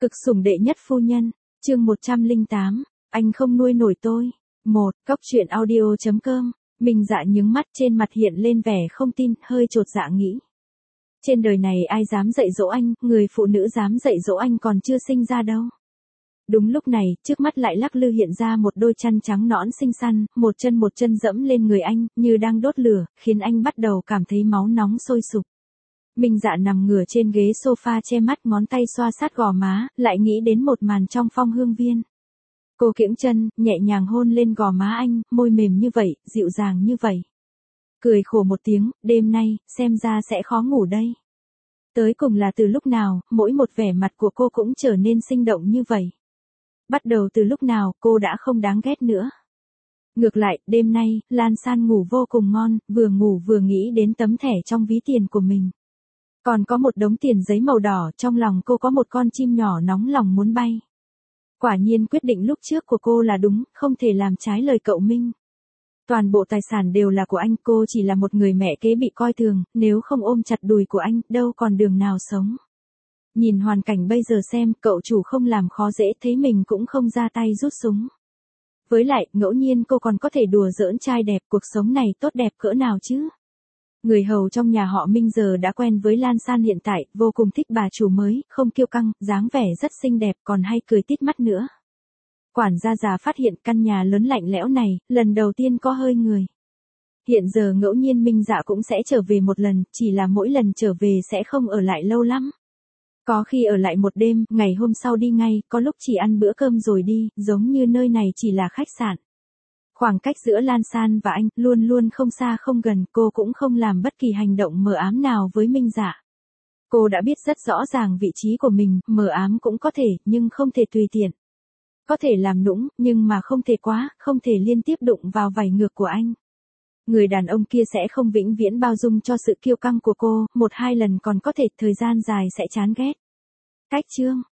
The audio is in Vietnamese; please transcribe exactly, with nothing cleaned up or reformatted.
Cực sủng đệ nhất phu nhân, chương một trăm lẻ tám, anh không nuôi nổi tôi. một. Cóc truyện audio chấm com. Minh Dạ nhướng mắt, trên mặt hiện lên vẻ không tin, hơi chột dạ nghĩ. Trên đời này ai dám dạy dỗ anh, người phụ nữ dám dạy dỗ anh còn chưa sinh ra đâu. Đúng lúc này, trước mắt lại lắc lư hiện ra một đôi chân trắng nõn xinh xắn, một chân một chân dẫm lên người anh, như đang đốt lửa, khiến anh bắt đầu cảm thấy máu nóng sôi sục. Minh Dạ nằm ngửa trên ghế sofa che mắt, ngón tay xoa sát gò má, lại nghĩ đến một màn trong Phong Hương Viên. Cô kiễng chân, nhẹ nhàng hôn lên gò má anh, môi mềm như vậy, dịu dàng như vậy. Cười khổ một tiếng, đêm nay, xem ra sẽ khó ngủ đây. Tới cùng là từ lúc nào, mỗi một vẻ mặt của cô cũng trở nên sinh động như vậy. Bắt đầu từ lúc nào, cô đã không đáng ghét nữa. Ngược lại, đêm nay, Lan San ngủ vô cùng ngon, vừa ngủ vừa nghĩ đến tấm thẻ trong ví tiền của mình. Còn có một đống tiền giấy màu đỏ, trong lòng cô có một con chim nhỏ nóng lòng muốn bay. Quả nhiên quyết định lúc trước của cô là đúng, không thể làm trái lời cậu Minh. Toàn bộ tài sản đều là của anh, cô chỉ là một người mẹ kế bị coi thường, nếu không ôm chặt đùi của anh, đâu còn đường nào sống. Nhìn hoàn cảnh bây giờ xem, cậu chủ không làm khó dễ, thấy mình cũng không ra tay rút súng. Với lại, ngẫu nhiên cô còn có thể đùa giỡn trai đẹp, cuộc sống này tốt đẹp cỡ nào chứ. Người hầu trong nhà họ Minh giờ đã quen với Lan San hiện tại, vô cùng thích bà chủ mới, không kiêu căng, dáng vẻ rất xinh đẹp, còn hay cười tít mắt nữa. Quản gia già phát hiện căn nhà lớn lạnh lẽo này, lần đầu tiên có hơi người. Hiện giờ ngẫu nhiên Minh Dạ cũng sẽ trở về một lần, chỉ là mỗi lần trở về sẽ không ở lại lâu lắm. Có khi ở lại một đêm, ngày hôm sau đi ngay, có lúc chỉ ăn bữa cơm rồi đi, giống như nơi này chỉ là khách sạn. Khoảng cách giữa Lan San và anh, luôn luôn không xa không gần, cô cũng không làm bất kỳ hành động mờ ám nào với Minh Dạ. Cô đã biết rất rõ ràng vị trí của mình, mờ ám cũng có thể, nhưng không thể tùy tiện. Có thể làm nũng, nhưng mà không thể quá, không thể liên tiếp đụng vào vảy ngược của anh. Người đàn ông kia sẽ không vĩnh viễn bao dung cho sự kiêu căng của cô, một hai lần còn có thể, thời gian dài sẽ chán ghét. Cách chương